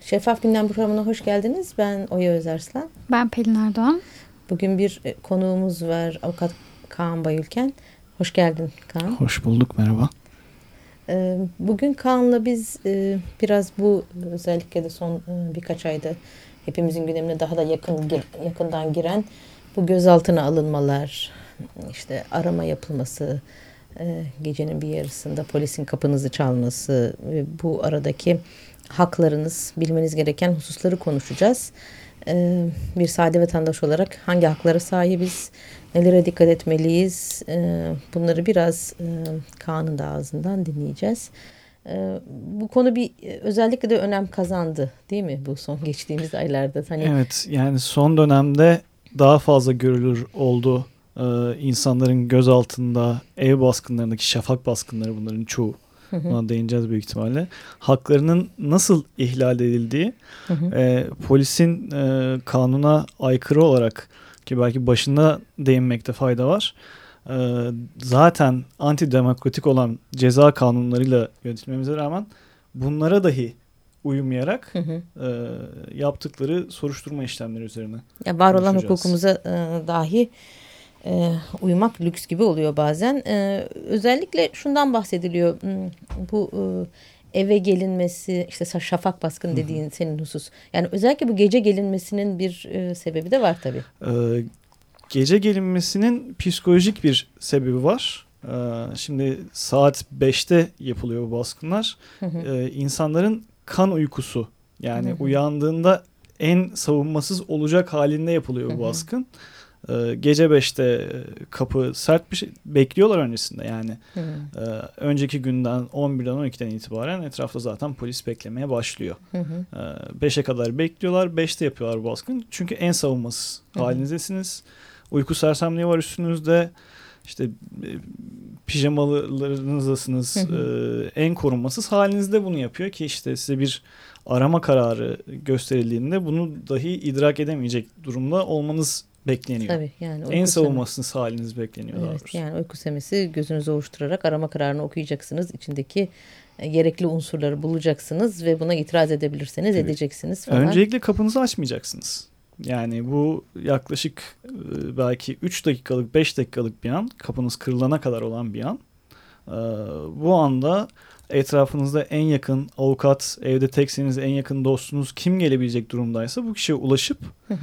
Şeffaf Gündem programına hoş geldiniz. Ben Oya Özarslan. Ben Pelin Erdoğan. Bugün bir konuğumuz var. Avukat Kaan Bayülken. Hoş geldin Kaan. Hoş bulduk, merhaba. Bugün Kaan'la biz biraz bu özellikle de son birkaç ayda hepimizin gündemine daha da yakından giren bu gözaltına alınmalar, işte arama yapılması, gecenin bir yarısında polisin kapınızı çalması ve bu aradaki haklarınız, bilmeniz gereken hususları konuşacağız. Bir sade vatandaş olarak hangi haklara sahibiz, nelere dikkat etmeliyiz, bunları biraz Kaan'ın da ağzından dinleyeceğiz. Bu konu özellikle de önem kazandı değil mi bu son geçtiğimiz aylarda? Evet, yani son dönemde daha fazla görülür oldu. İnsanların gözaltında, ev baskınlarındaki şafak baskınları, bunların çoğu. Buna değineceğiz büyük ihtimalle. Haklarının nasıl ihlal edildiği, polisin kanuna aykırı olarak, ki belki başında değinmekte fayda var, zaten antidemokratik olan ceza kanunlarıyla yönetilmemize rağmen bunlara dahi uymayarak yaptıkları soruşturma işlemleri üzerine ya var olan hukukumuza dahi uymak lüks gibi oluyor bazen. Özellikle şundan bahsediliyor. Bu eve gelinmesi, işte şafak baskın dediğin senin husus. Yani özellikle bu gece gelinmesinin bir sebebi de var tabii. Gece gelinmesinin psikolojik bir sebebi var. Şimdi saat 5'te yapılıyor bu baskınlar. İnsanların kan uykusu, yani uyandığında en savunmasız olacak halinde yapılıyor bu baskın. Gece 5'te kapı sert bir şey bekliyorlar öncesinde, yani önceki günden 11'den 12'den itibaren etrafta zaten polis beklemeye başlıyor. 5'e kadar bekliyorlar, 5'te yapıyorlar bu baskın çünkü en savunmasız halinizdesiniz, uyku sersemliği var üstünüzde, işte pijamalarınızdasınız, en korunmasız halinizde bunu yapıyor ki işte size bir arama kararı gösterildiğinde bunu dahi idrak edemeyecek durumda olmanız bekleniyor. Tabii, yani en savunmasız haliniz bekleniyor. Evet, yani uyku semesi gözünüzü ovuşturarak arama kararını okuyacaksınız. İçindeki gerekli unsurları bulacaksınız ve buna itiraz edebilirseniz edeceksiniz falan. Öncelikle kapınızı açmayacaksınız. Yani bu yaklaşık belki 3 dakikalık 5 dakikalık bir an, kapınız kırılana kadar olan bir an. Bu anda etrafınızda en yakın avukat, evde tekseniz en yakın dostunuz kim gelebilecek durumdaysa bu kişiye ulaşıp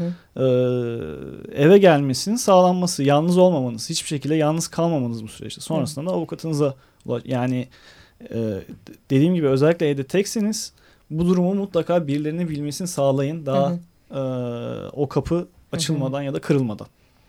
eve gelmesinin sağlanması, yalnız olmamanız, hiçbir şekilde yalnız kalmamanız bu süreçte. Sonrasında da avukatınıza yani dediğim gibi özellikle evde tekseniz bu durumu mutlaka birilerinin bilmesini sağlayın. Daha o kapı açılmadan ya da kırılmadan.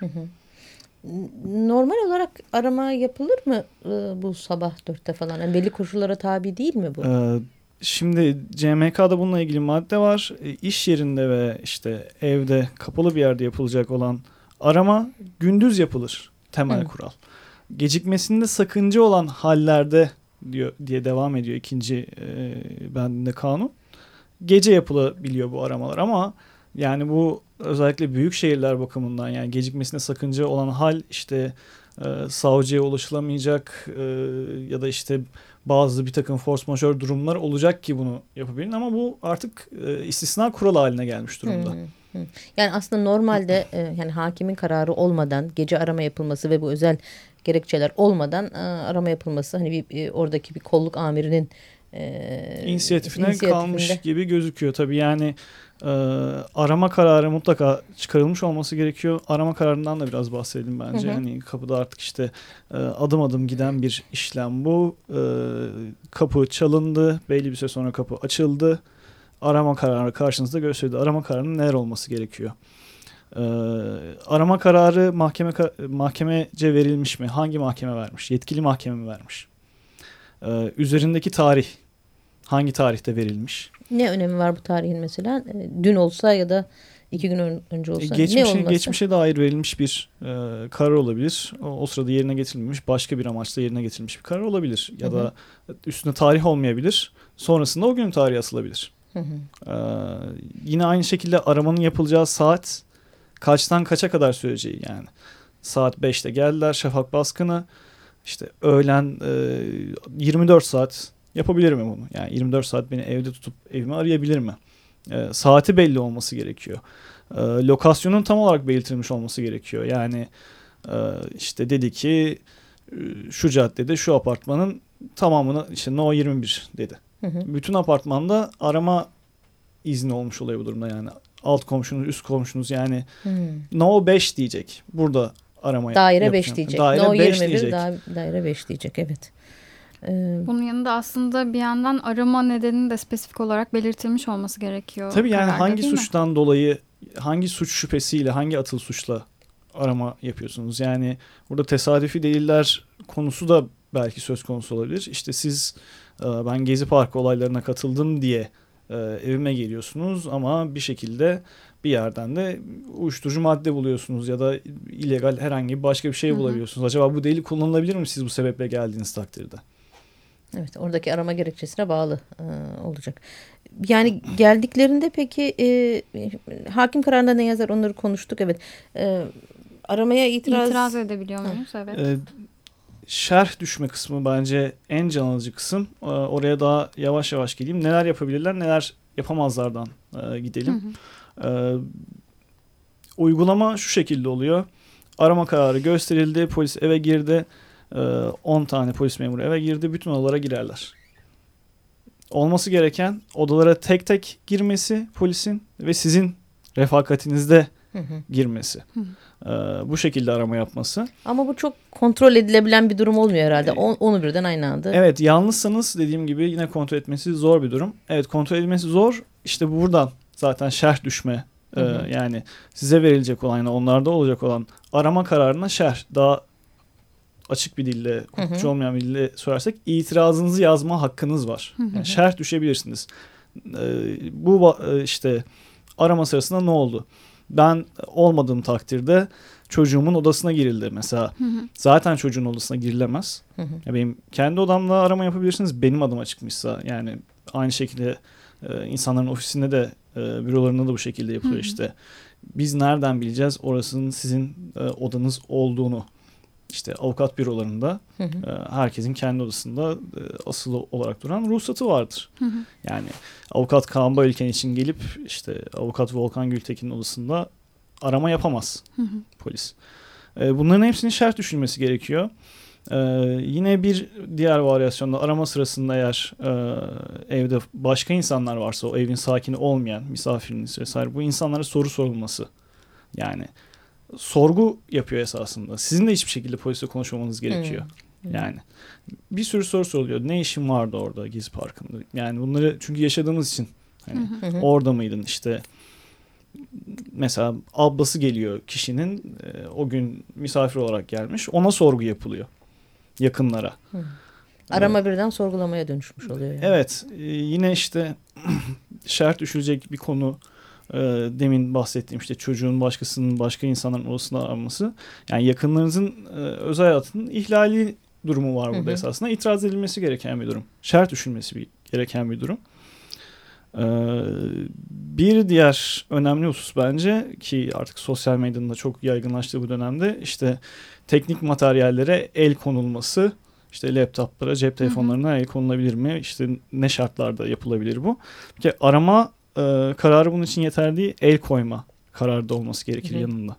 Normal olarak arama yapılır mı bu sabah 4'te falan? Yani belli koşullara tabi değil mi bu? Şimdi CMK'da bununla ilgili madde var. İş yerinde ve işte evde kapalı bir yerde yapılacak olan arama gündüz yapılır. Temel kural. Gecikmesinde sakınca olan hallerde diye devam ediyor ikinci bendinde kanun. Gece yapılabiliyor bu aramalar ama yani bu özellikle büyük şehirler bakımından, yani gecikmesine sakınca olan hal işte savcıya ulaşılamayacak ya da işte bazı bir takım force majeure durumlar olacak ki bunu yapabilin ama bu artık istisna kural haline gelmiş durumda. Yani aslında normalde yani hakimin kararı olmadan gece arama yapılması ve bu özel gerekçeler olmadan arama yapılması hani oradaki bir kolluk amirinin inisiyatifine kalmış gibi gözüküyor tabii. Yani arama kararı mutlaka çıkarılmış olması gerekiyor. Arama kararından da biraz bahsedelim bence. Yani kapıda artık işte adım adım giden bir işlem bu. Kapı çalındı. Belli bir süre sonra kapı açıldı. Arama kararı karşınızda gösterdi. Arama kararının neler olması gerekiyor? Arama kararı mahkemece verilmiş mi? Hangi mahkeme vermiş? Yetkili mahkeme mi vermiş? Üzerindeki tarih hangi tarihte verilmiş? Ne önemi var bu tarihin mesela? Dün olsa ya da 2 gün önce olsa ne olması? Geçmişe dair verilmiş bir karar olabilir. O sırada yerine getirilmemiş, başka bir amaçla yerine getirilmiş bir karar olabilir. Ya da üstünde tarih olmayabilir. Sonrasında o günün tarihi asılabilir. Yine aynı şekilde aramanın yapılacağı saat kaçtan kaça kadar süreceği yani. Saat 5'te geldiler, şafak baskını. İşte öğlen 24 saat yapabilir mi bunu? Yani 24 saat beni evde tutup evimi arayabilir mi? Saati belli olması gerekiyor. Lokasyonun tam olarak belirtilmiş olması gerekiyor. Yani işte dedi ki şu caddede şu apartmanın tamamını işte No 21 dedi. Bütün apartmanda arama izni olmuş oluyor bu durumda yani. Alt komşunuz, üst komşunuz yani No 5 diyecek. Burada arama daire 5 diyecek. Daire No 5 21 diyecek. daire 5 diyecek, evet. Bunun yanında aslında bir yandan arama nedeninin de spesifik olarak belirtilmiş olması gerekiyor. Tabii yani kararda, hangi değil suçtan mi? dolayı, hangi suç şüphesiyle, hangi atıl suçla arama yapıyorsunuz? Yani burada tesadüfi deliller konusu da belki söz konusu olabilir. İşte siz ben Gezi Parkı olaylarına katıldım diye evime geliyorsunuz ama bir şekilde bir yerden de uyuşturucu madde buluyorsunuz ya da illegal herhangi başka bir şey bulabiliyorsunuz. Acaba bu delil kullanılabilir mi siz bu sebeple geldiğiniz takdirde? Evet, oradaki arama gerekçesine bağlı olacak. Yani geldiklerinde peki hakim kararında ne yazar, onları konuştuk, evet. Aramaya İtiraz edebiliyor muyuz? Evet. Şerh düşme kısmı bence en can alıcı kısım. Oraya daha yavaş yavaş geleyim. Neler yapabilirler, neler yapamazlardan gidelim. Uygulama şu şekilde oluyor. Arama kararı gösterildi, polis eve girdi. 10 tane polis memuru eve girdi. Bütün odalara girerler. Olması gereken odalara tek tek girmesi polisin ve sizin refakatinizde girmesi. Bu şekilde arama yapması. Ama bu çok kontrol edilebilen bir durum olmuyor herhalde. Onu birden aynı anda. Evet, yalnızsanız dediğim gibi yine kontrol etmesi zor bir durum. Evet, kontrol edilmesi zor. İşte buradan zaten şerh düşme yani size verilecek olan, yani onlarda olacak olan arama kararına şerh, daha açık bir dille, korkutucu olmayan bir dille sorarsak itirazınızı yazma hakkınız var. Yani şerh düşebilirsiniz. Bu işte arama sırasında ne oldu? Ben olmadığım takdirde çocuğumun odasına girildi mesela. Zaten çocuğun odasına girilemez. Ya benim kendi odamda arama yapabilirsiniz. Benim adıma çıkmışsa yani aynı şekilde insanların ofisinde de bürolarında da bu şekilde yapılıyor işte. Biz nereden bileceğiz orasının sizin odanız olduğunu? İşte avukat bürolarında herkesin kendi odasında asılı olarak duran ruhsatı vardır. Yani avukat Kaan Bayülken için gelip işte avukat Volkan Gültekin'in odasında arama yapamaz polis. Bunların hepsinin şerh düşülmesi gerekiyor. Yine bir diğer varyasyonda arama sırasında eğer evde başka insanlar varsa, o evin sakini olmayan misafiriniz vesaire, bu insanlara soru sorulması. Yani sorgu yapıyor esasında. Sizin de hiçbir şekilde polisle konuşmamanız gerekiyor. Yani bir sürü soru soruluyor. Ne işin vardı orada Gezi Parkı'nda? Yani bunları çünkü yaşadığımız için hani orada mıydın işte, mesela ablası geliyor kişinin, o gün misafir olarak gelmiş. Ona sorgu yapılıyor. Yakınlara. Arama birden sorgulamaya dönüşmüş oluyor. Yani. Evet. Yine işte şerh düşülecek bir konu. Demin bahsettiğim işte çocuğun başkasının, başka insanların odasına aranması. Yani yakınlarınızın özel hayatının ihlali durumu var burada esasında. İtiraz edilmesi gereken bir durum. Şerh düşülmesi gereken bir durum. Bir diğer önemli husus bence, ki artık sosyal medyanın da çok yaygınlaştığı bu dönemde, işte teknik materyallere el konulması. İşte laptoplara, cep telefonlarına el konulabilir mi? İşte ne şartlarda yapılabilir bu? Bir kere arama kararı bunun için yeterli değil. El koyma kararı da olması gerekir yanında.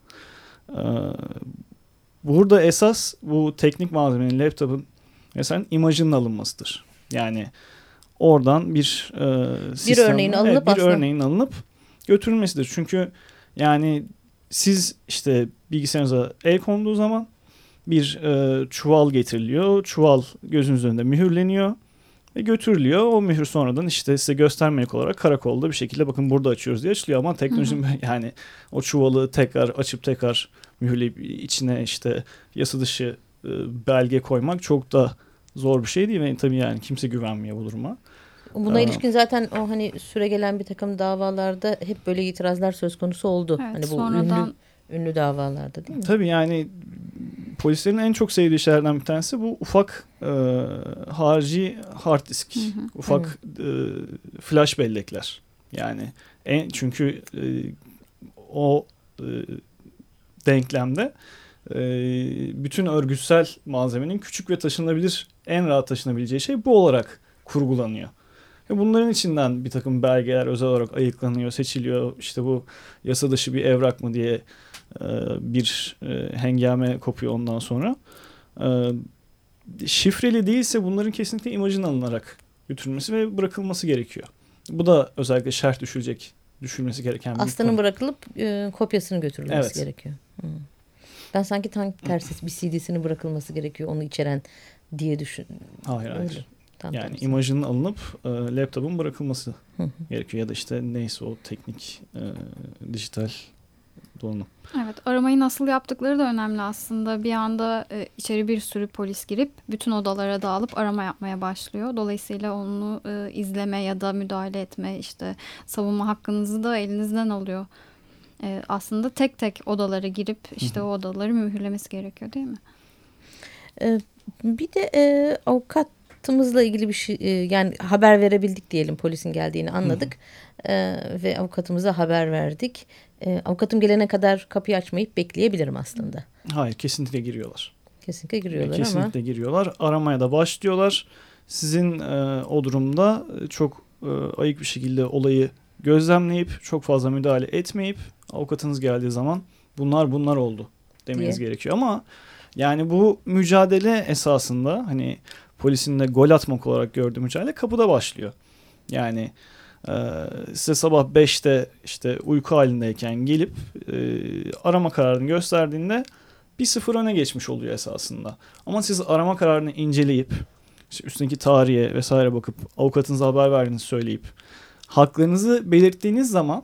Burada esas bu teknik malzemenin, laptopun mesela imajının alınmasıdır. Yani oradan bir örneğin alınıp götürülmesidir. Çünkü yani siz işte bilgisayarınıza el konduğu zaman bir çuval getiriliyor. Çuval gözünüzün önünde mühürleniyor ve götürülüyor. O mühür sonradan işte size göstermelik olarak karakolda bir şekilde bakın burada açıyoruz diye açılıyor. Ama teknolojinin yani o çuvalı tekrar açıp tekrar mühürleyip içine işte yasa dışı belge koymak çok da zor bir şey değil. Ve tabii yani kimse güvenmiyor bu duruma. Buna ilişkin zaten o hani süregelen bir takım davalarda hep böyle itirazlar söz konusu oldu. Evet, hani bu sonradan... ünlü davalarda değil mi? Tabii yani polislerin en çok sevdiği şeylerden bir tanesi bu ufak harici hard disk, ufak flash bellekler. Yani çünkü o denklemde bütün örgütsel malzemenin küçük ve taşınabilir, en rahat taşınabileceği şey bu olarak kurgulanıyor. Ve bunların içinden bir takım belgeler özel olarak ayıklanıyor, seçiliyor. İşte bu yasa dışı bir evrak mı diye bir hengame kopuyor ondan sonra. Şifreli değilse bunların kesinlikle imajının alınarak götürülmesi ve bırakılması gerekiyor. Bu da özellikle şerh düşülmesi gereken bir Aslanın konu. bırakılıp kopyasını götürülmesi gerekiyor. Ben sanki tam tersi bir CD'sini bırakılması gerekiyor onu içeren diye düşün. Hayır. Yani imajının alınıp laptopun bırakılması gerekiyor ya da işte neyse o teknik dijital donanım. Evet, aramayı nasıl yaptıkları da önemli aslında. Bir anda içeri bir sürü polis girip bütün odalara dağılıp arama yapmaya başlıyor. Dolayısıyla onu izleme ya da müdahale etme, işte savunma hakkınızı da elinizden alıyor. Aslında tek tek odalara girip işte o odaları mühürlemesi gerekiyor, değil mi? Bir de avukatımızla ilgili bir şey, yani haber verebildik diyelim, polisin geldiğini anladık ve avukatımıza haber verdik. Avukatım gelene kadar kapıyı açmayıp bekleyebilirim aslında. Hayır, kesinlikle giriyorlar. Kesinlikle giriyorlar kesinlikle giriyorlar. Aramaya da başlıyorlar. Sizin o durumda çok ayık bir şekilde olayı gözlemleyip çok fazla müdahale etmeyip avukatınız geldiği zaman bunlar oldu demeniz gerekiyor. Ama yani bu mücadele esasında hani polisin de gol atmak olarak gördüğü mücadele kapıda başlıyor. Yani size sabah 5'te işte uyku halindeyken gelip arama kararını gösterdiğinde 1-0 öne geçmiş oluyor esasında. Ama siz arama kararını inceleyip işte üstündeki tarihe vesaire bakıp avukatınıza haber verdiğinizi söyleyip haklarınızı belirttiğiniz zaman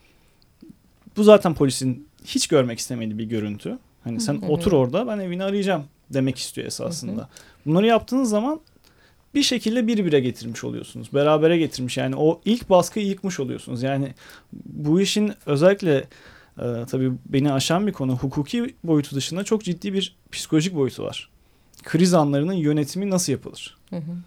bu zaten polisin hiç görmek istemediği bir görüntü. Hani sen otur orada, ben evini arayacağım demek istiyor esasında. Bunları yaptığınız zaman bir şekilde bir getirmiş oluyorsunuz. Berabere getirmiş. Yani o ilk baskıyı yıkmış oluyorsunuz. Yani bu işin özellikle tabii beni aşan bir konu, hukuki boyutu dışında çok ciddi bir psikolojik boyutu var. Kriz anlarının yönetimi nasıl yapılır?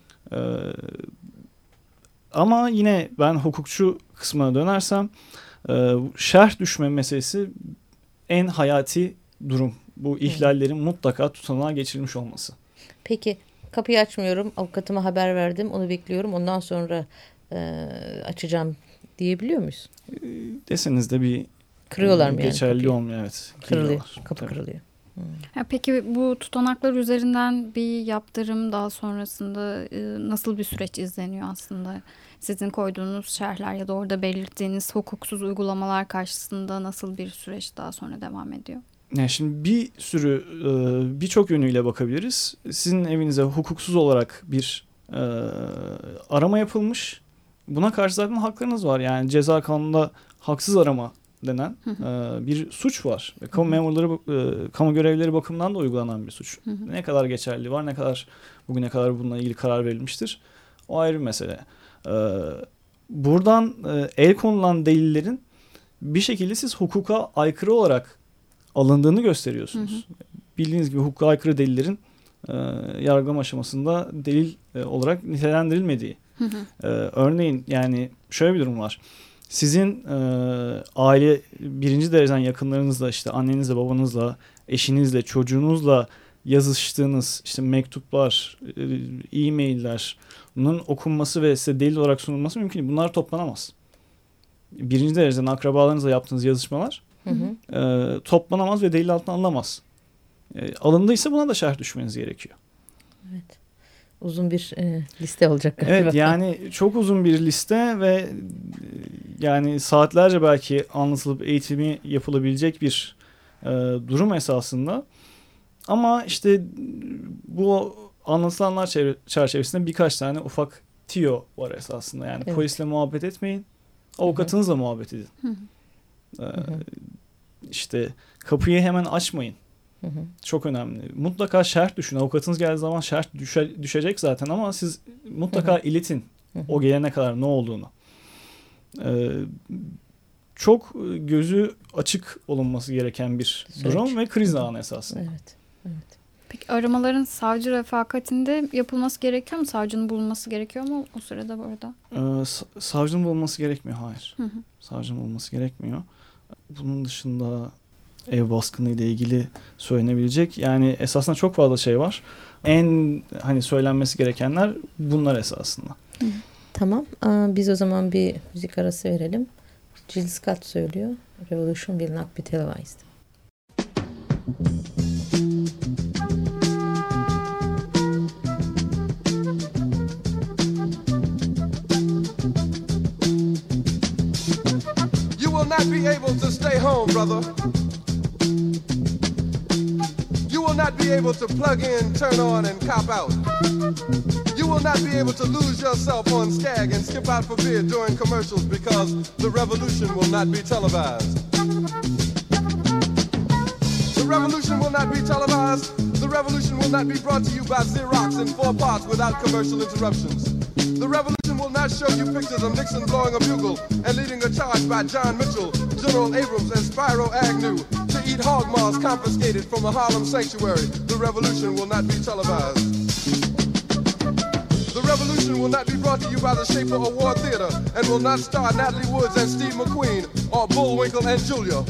Ama yine ben hukukçu kısmına dönersem şerh düşme meselesi en hayati durum. Bu ihlallerin mutlaka tutanağa geçirilmiş olması. Peki kapıyı açmıyorum, avukatıma haber verdim, onu bekliyorum, ondan sonra açacağım diyebiliyor muyuz? Deseniz de bir kırıyorlar mı geçerli yani olmuyor, evet. Kırılıyor, kapı kırılıyor. Peki bu tutanaklar üzerinden bir yaptırım daha sonrasında nasıl bir süreç izleniyor aslında? Sizin koyduğunuz şerhler ya da orada belirttiğiniz hukuksuz uygulamalar karşısında nasıl bir süreç daha sonra devam ediyor? Yani şimdi birçok yönüyle bakabiliriz. Sizin evinize hukuksuz olarak bir arama yapılmış. Buna karşı zaten haklarınız var. Yani ceza kanununda haksız arama denen bir suç var. Ve kamu memurları, kamu görevlileri bakımından da uygulanan bir suç. Ne kadar geçerli var, ne kadar bugüne kadar bununla ilgili karar verilmiştir, o ayrı bir mesele. Buradan el konulan delillerin bir şekilde siz hukuka aykırı olarak alındığını gösteriyorsunuz. Bildiğiniz gibi hukuka aykırı delillerin yargılama aşamasında delil olarak nitelendirilmediği. Örneğin yani şöyle bir durum var. Sizin aile birinci dereceden yakınlarınızla, işte annenizle, babanızla, eşinizle, çocuğunuzla yazıştığınız işte mektuplar, e-mailler, bunların okunması ve size delil olarak sunulması mümkün değil. Bunlar toplanamaz. Birinci dereceden akrabalarınızla yaptığınız yazışmalar toplanamaz ve delil altına alınamaz. Alındıysa buna da şerh düşmeniz gerekiyor. Evet. Uzun bir liste olacak galiba. Evet, yani çok uzun bir liste ve yani saatlerce belki anlatılıp eğitimi yapılabilecek bir durum esasında. Ama işte bu anlatılanlar çerçevesinde birkaç tane ufak tiyo var esasında. Yani polisle muhabbet etmeyin, avukatınızla muhabbet edin. İşte kapıyı hemen açmayın. Çok önemli. Mutlaka şerh düşün. Avukatınız geldiği zaman şerh düşecek zaten ama siz mutlaka iletin o gelene kadar ne olduğunu. Çok gözü açık olunması gereken bir durum ve kriz anı esasında. Evet. Peki aramaların savcı refakatinde yapılması gerekiyor mu? Savcının bulunması gerekiyor mu o sırada burada? Savcının bulunması gerekmiyor. Hayır. Savcının bulunması gerekmiyor. Bunun dışında ev baskını ile ilgili söylenebilecek yani esasında çok fazla şey var. En hani söylenmesi gerekenler bunlar esasında. Tamam. Biz o zaman bir müzik arası verelim. Jill Scott söylüyor. Revolution will not be televised. You will not be able to stay home, brother. You will not be able to plug in, turn on, and cop out. You will not be able to lose yourself on Skag and skip out for beer during commercials because the revolution will not be televised. The revolution will not be televised. The revolution will not be brought to you by Xerox in 4 parts without commercial interruptions. The revolution will not show you pictures of Nixon blowing a bugle and leading a charge by John Mitchell, General Abrams, and Spyro Agnew to eat hog maws confiscated from a Harlem sanctuary. The revolution will not be televised. The revolution will not be brought to you by the Schaefer Award Theater and will not star Natalie Woods and Steve McQueen or Bullwinkle and Julia.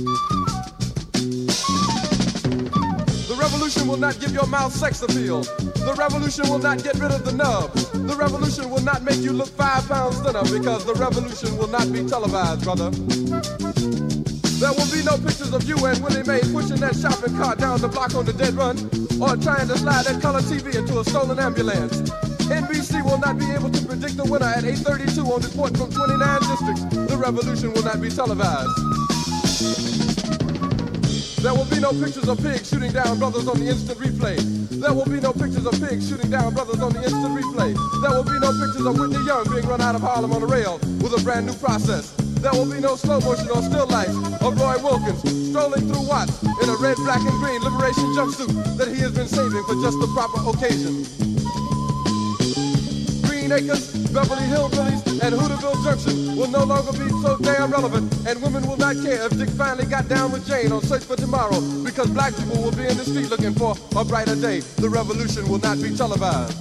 The revolution will not give your mouth sex appeal. The revolution will not get rid of the nub. The revolution will not make you look 5 pounds thinner because the revolution will not be televised, brother. There will be no pictures of you and Willie Mae pushing that shopping cart down the block on the dead run or trying to slide that color TV into a stolen ambulance. NBC will not be able to predict the winner at 8:32 on report from 29 districts. The revolution will not be televised. There will be no pictures of pigs shooting down brothers on the instant replay. There will be no pictures of pigs shooting down brothers on the instant replay. There will be no pictures of Whitney Young being run out of Harlem on a rail with a brand new process. There will be no slow motion or still life of Roy Wilkins strolling through Watts in a red, black, and green liberation jumpsuit that he has been saving for just the proper occasion. Green Acres, Beverly Hillbillies, and Hooterville Junction will no longer be so damn relevant, and women will not care if Dick finally got down with Jane on Search for Tomorrow, because black people will be in the street looking for a brighter day. The revolution will not be televised.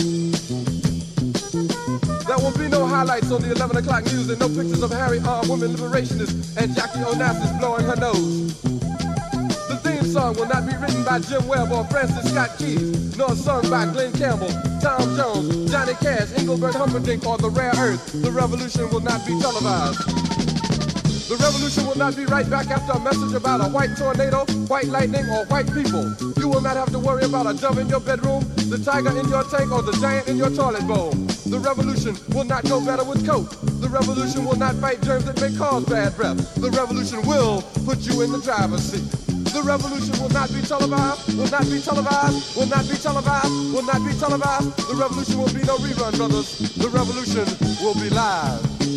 There will be no highlights on the 11 o'clock news and no pictures of Harry armed women liberationists and Jackie Onassis blowing her nose. The theme song will not be written by Jim Webb or Francis Scott Keys, nor sung by Glenn Campbell, Tom Jones, Johnny Cash, Engelbert Humperdinck, or The Rare Earth. The revolution will not be televised. The revolution will not be right back after a message about a white tornado, white lightning, or white people. You will not have to worry about a dove in your bedroom, the tiger in your tank, or the giant in your toilet bowl. The revolution will not go better with coke. The revolution will not fight germs that may cause bad breath. The revolution will put you in the driver's seat. The revolution will not be televised, will not be televised, will not be televised, will not be televised. The revolution will be no rerun, brothers. The revolution will be live.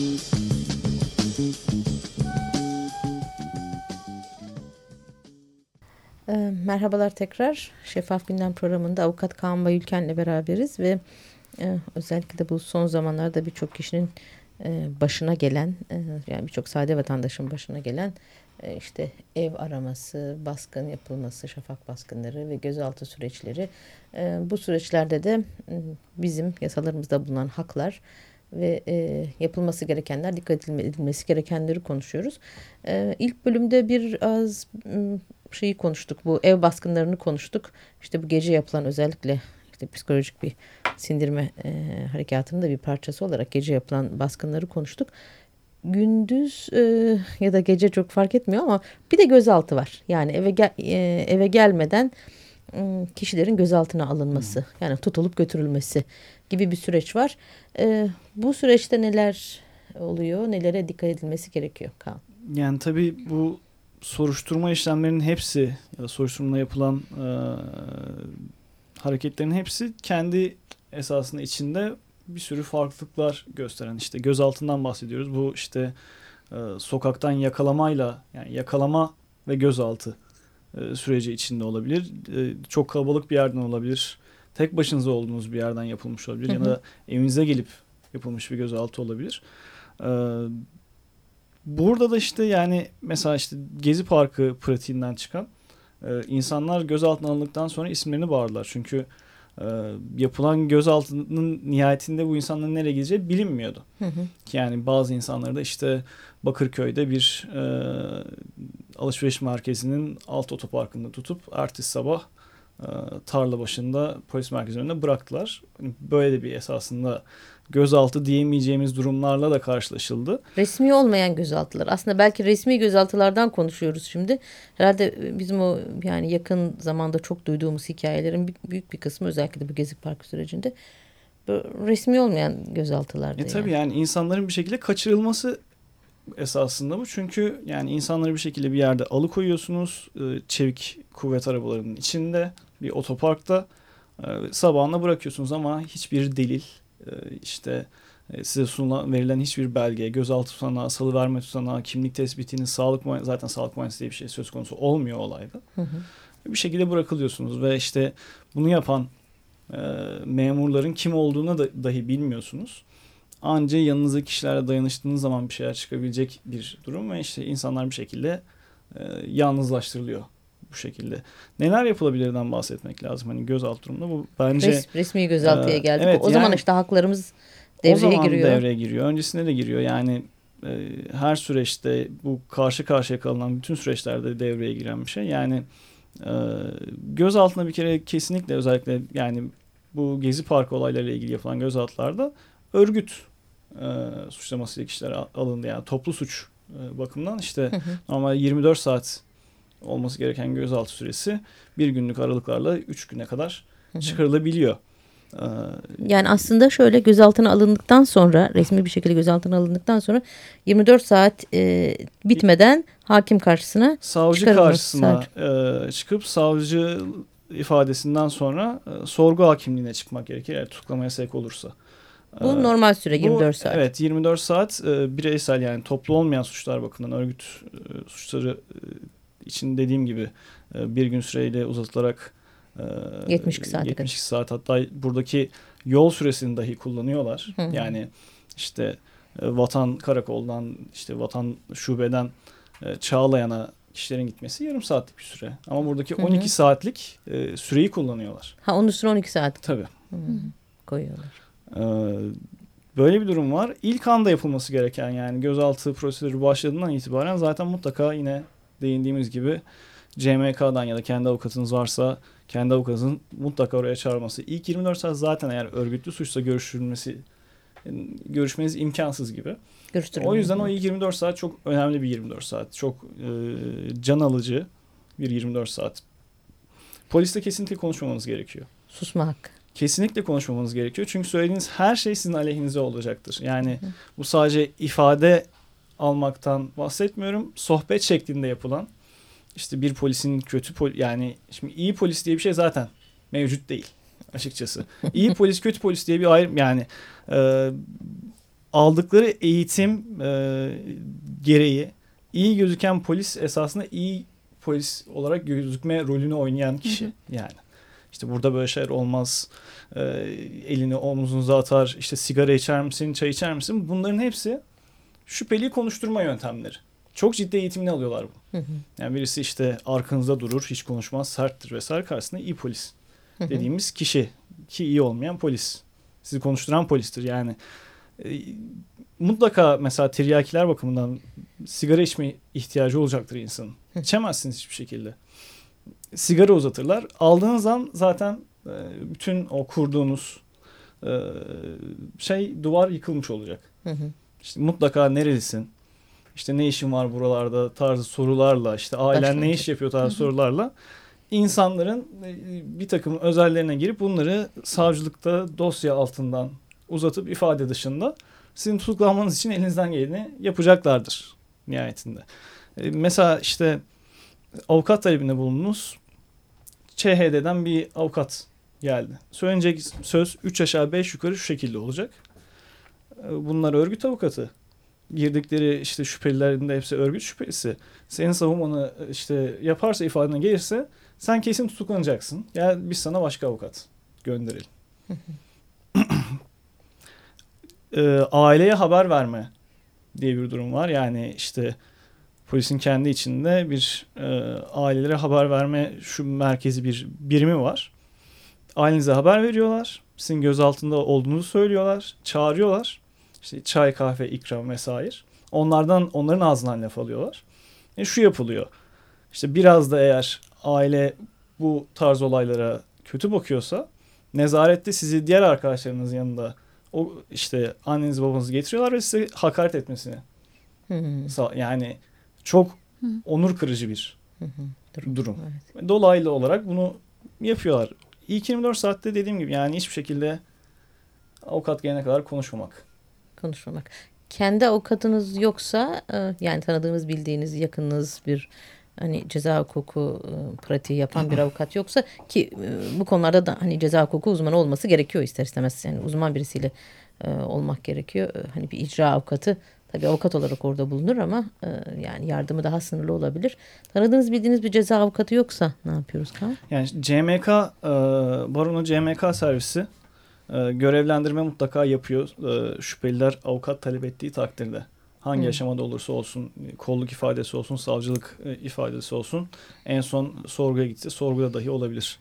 Merhabalar tekrar. Şeffaf Gündem programında Avukat Kaan Bayülken'le beraberiz ve özellikle de bu son zamanlarda birçok kişinin başına gelen, yani birçok sade vatandaşın başına gelen işte ev araması, baskın yapılması, şafak baskınları ve gözaltı süreçleri. Bu süreçlerde de bizim yasalarımızda bulunan haklar ve yapılması gerekenler, dikkat edilmesi gerekenleri konuşuyoruz. İlk bölümde biraz şeyi konuştuk, bu ev baskınlarını konuştuk. İşte bu gece yapılan, özellikle işte psikolojik bir sindirme harekatının da bir parçası olarak gece yapılan baskınları konuştuk. Gündüz ya da gece çok fark etmiyor ama bir de gözaltı var. Yani eve gelmeden kişilerin gözaltına alınması, yani tutulup götürülmesi gibi bir süreç var. Bu süreçte neler oluyor, nelere dikkat edilmesi gerekiyor Kaan? Yani tabii bu soruşturma işlemlerinin hepsi ya da soruşturmada yapılan hareketlerin hepsi kendi esasında içinde bir sürü farklılıklar gösteren, işte gözaltından bahsediyoruz. Bu işte sokaktan yakalamayla, yani yakalama ve gözaltı süreci içinde olabilir. Çok kalabalık bir yerden olabilir. Tek başınıza olduğunuz bir yerden yapılmış olabilir. Ya da evinize gelip yapılmış bir gözaltı olabilir. Burada da işte yani mesela işte Gezi Parkı pratiğinden çıkan insanlar gözaltına alındıktan sonra isimlerini bağırdılar. Çünkü yapılan gözaltının nihayetinde bu insanların nereye gideceği bilinmiyordu. Yani bazı insanları da işte Bakırköy'de bir alışveriş merkezinin alt otoparkında tutup ertesi sabah tarla başında polis merkezi önünde bıraktılar. Böyle de bir esasında gözaltı diyemeyeceğimiz durumlarla da karşılaşıldı. Resmi olmayan gözaltılar. Aslında belki resmi gözaltılardan konuşuyoruz şimdi. Herhalde bizim o yani yakın zamanda çok duyduğumuz hikayelerin büyük bir kısmı özellikle de bu Gezi Parkı sürecinde resmi olmayan gözaltılardı. Tabii yani insanların bir şekilde kaçırılması esasında bu. Çünkü yani insanları bir şekilde bir yerde alıkoyuyorsunuz. Çevik kuvvet arabalarının içinde bir otoparkta sabahına bırakıyorsunuz ama hiçbir delil işte size verilen hiçbir belge, gözaltı tutanağı, salıverme tutanağı, kimlik tespitinin zaten sağlık muayenesi diye bir şey söz konusu olmuyor olayda. Hı hı. Bir şekilde bırakılıyorsunuz ve işte bunu yapan memurların kim olduğunu da dahi bilmiyorsunuz. Anca yanınızdaki kişilerle dayanıştığınız zaman bir şeyler çıkabilecek bir durum ve işte insanlar bir şekilde yalnızlaştırılıyor bu şekilde. Neler yapılabilirden bahsetmek lazım. Hani gözaltı durumunda bu bence resmi gözaltıya geldik. Evet, o zaman işte haklarımız devreye giriyor. Devreye giriyor. Öncesinde de giriyor. Yani her süreçte bu karşı karşıya kalınan bütün süreçlerde devreye giren bir şey. Yani gözaltına bir kere kesinlikle özellikle yani bu Gezi Parkı olaylarıyla ilgili yapılan gözaltılarda örgüt suçlamasıyla kişiler alındı. Yani toplu suç bakımından işte normal 24 saat olması gereken gözaltı süresi bir günlük aralıklarla 3 güne kadar çıkarılabiliyor. Yani aslında şöyle gözaltına alındıktan sonra resmi bir şekilde gözaltına alındıktan sonra 24 saat bitmeden hakim karşısına savcı karşısına çıkıp savcı ifadesinden sonra sorgu hakimliğine çıkmak gerekir eğer tutuklamaya sevk olursa. Bu normal süre 24 saat. Evet 24 saat bireysel yani toplu olmayan suçlar bakımından örgüt suçları için dediğim gibi bir gün süreyle uzatılarak 72 saat hatta buradaki yol süresini dahi kullanıyorlar. Hı. Yani işte Vatan Karakol'dan işte Vatan Şube'den Çağlayan'a kişilerin gitmesi yarım saatlik bir süre. Ama buradaki 12 saatlik süreyi kullanıyorlar. Onun üstüne 12 saat. Tabii. Koyuyorlar. Böyle bir durum var. İlk anda yapılması gereken yani gözaltı prosedürü başladığından itibaren zaten mutlaka yine değindiğimiz gibi CMK'dan ya da kendi avukatınız varsa kendi avukatınızın mutlaka oraya çağırması. İlk 24 saat zaten eğer örgütlü suçsa görüşmeniz imkansız gibi. O yüzden o ilk 24 saat çok önemli bir 24 saat. Çok can alıcı bir 24 saat. Polisle kesinlikle konuşmamanız gerekiyor. Susma hakkı. Kesinlikle konuşmamanız gerekiyor. Çünkü söylediğiniz her şey sizin aleyhinize olacaktır. Yani bu sadece ifade almaktan bahsetmiyorum. Sohbet şeklinde yapılan işte bir polisin yani şimdi iyi polis diye bir şey zaten mevcut değil açıkçası. İyi polis kötü polis diye bir ayrım yani aldıkları eğitim gereği iyi gözüken polis esasında iyi polis olarak gözükme rolünü oynayan kişi yani. İşte burada böyle şeyler olmaz. Elini omuzunuza atar. İşte sigara içer misin, çay içer misin? Bunların hepsi şüpheli konuşturma yöntemleri. Çok ciddi eğitimini alıyorlar bu. Yani birisi işte arkanızda durur, hiç konuşmaz, serttir vesaire karşısında iyi polis dediğimiz kişi ki iyi olmayan polis. Sizi konuşturan polistir. Yani mutlaka mesela tiryakiler bakımından sigara içme ihtiyacı olacaktır insanın. İçemezsiniz hiçbir şekilde. Sigara uzatırlar. Aldığınız an zaten bütün o kurduğunuz duvar yıkılmış olacak. İşte mutlaka nerelisin? İşte ne işin var buralarda tarzı sorularla, işte ailen ne iş yapıyor tarzı sorularla insanların bir takım özellerine girip bunları savcılıkta dosya altından uzatıp ifade dışında sizin tutuklanmanız için elinizden geleni yapacaklardır nihayetinde. Mesela işte avukat talebinde bulundunuz. ÇHD'den bir avukat geldi. Söylenecek söz 3 aşağı 5 yukarı şu şekilde olacak. Bunlar örgüt avukatı. Girdikleri işte şüphelilerin de hepsi örgüt şüphelisi. Senin savunmanı işte yaparsa ifadene gelirse sen kesin tutuklanacaksın. Ya biz sana başka avukat gönderelim. Aileye haber verme diye bir durum var. Yani işte polisin kendi içinde bir ailelere haber verme şu merkezi bir birimi var. Ailenize haber veriyorlar. Sizin gözaltında olduğunuzu söylüyorlar. Çağırıyorlar. İşte çay, kahve, ikram vesaire. Onların ağzından laf alıyorlar. Şu yapılıyor. İşte biraz da eğer aile bu tarz olaylara kötü bakıyorsa nezarette sizi diğer arkadaşlarınız yanında o işte annenizi babanızı getiriyorlar ve size hakaret etmesini. Yani çok onur kırıcı bir durum. Evet. Dolaylı olarak bunu yapıyorlar. İlk 24 saatte dediğim gibi yani hiçbir şekilde avukat gelene kadar konuşmamak. Kendi avukatınız yoksa yani tanıdığınız, bildiğiniz, yakınınız bir hani ceza hukuku pratiği yapan bir avukat yoksa ki bu konularda da hani ceza hukuku uzmanı olması gerekiyor ister istemez. Yani uzman birisiyle olmak gerekiyor. Hani bir icra avukatı tabii avukat olarak orada bulunur ama yani yardımı daha sınırlı olabilir. Tanıdığınız, bildiğiniz bir ceza avukatı yoksa ne yapıyoruz Kaan? Yani CMK, Baron'un CMK servisi görevlendirme mutlaka yapıyor. Şüpheliler avukat talep ettiği takdirde. Hangi aşamada olursa olsun, kolluk ifadesi olsun, savcılık ifadesi olsun, en son sorguya gitse sorguda dahi olabilir.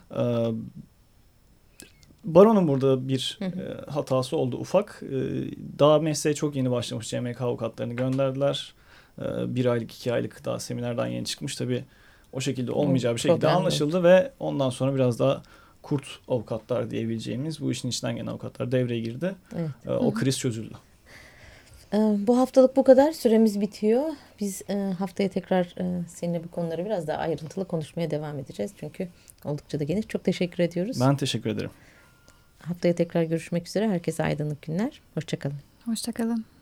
Baron'un burada bir hatası oldu ufak. Daha mesleğe çok yeni başlamış CMK avukatlarını gönderdiler. 1 aylık 2 aylık daha seminerden yeni çıkmış. Tabii o şekilde olmayacağı bir şekilde anlaşıldı ve ondan sonra biraz daha kurt avukatlar diyebileceğimiz bu işin içinden gelen avukatlar devreye girdi. Evet. O kriz çözüldü. Bu haftalık bu kadar. Süremiz bitiyor. Biz haftaya tekrar seninle bu konuları biraz daha ayrıntılı konuşmaya devam edeceğiz. Çünkü oldukça da geniş. Çok teşekkür ediyoruz. Ben teşekkür ederim. Haftaya tekrar görüşmek üzere. Herkese aydınlık günler. Hoşça kalın. Hoşça kalın.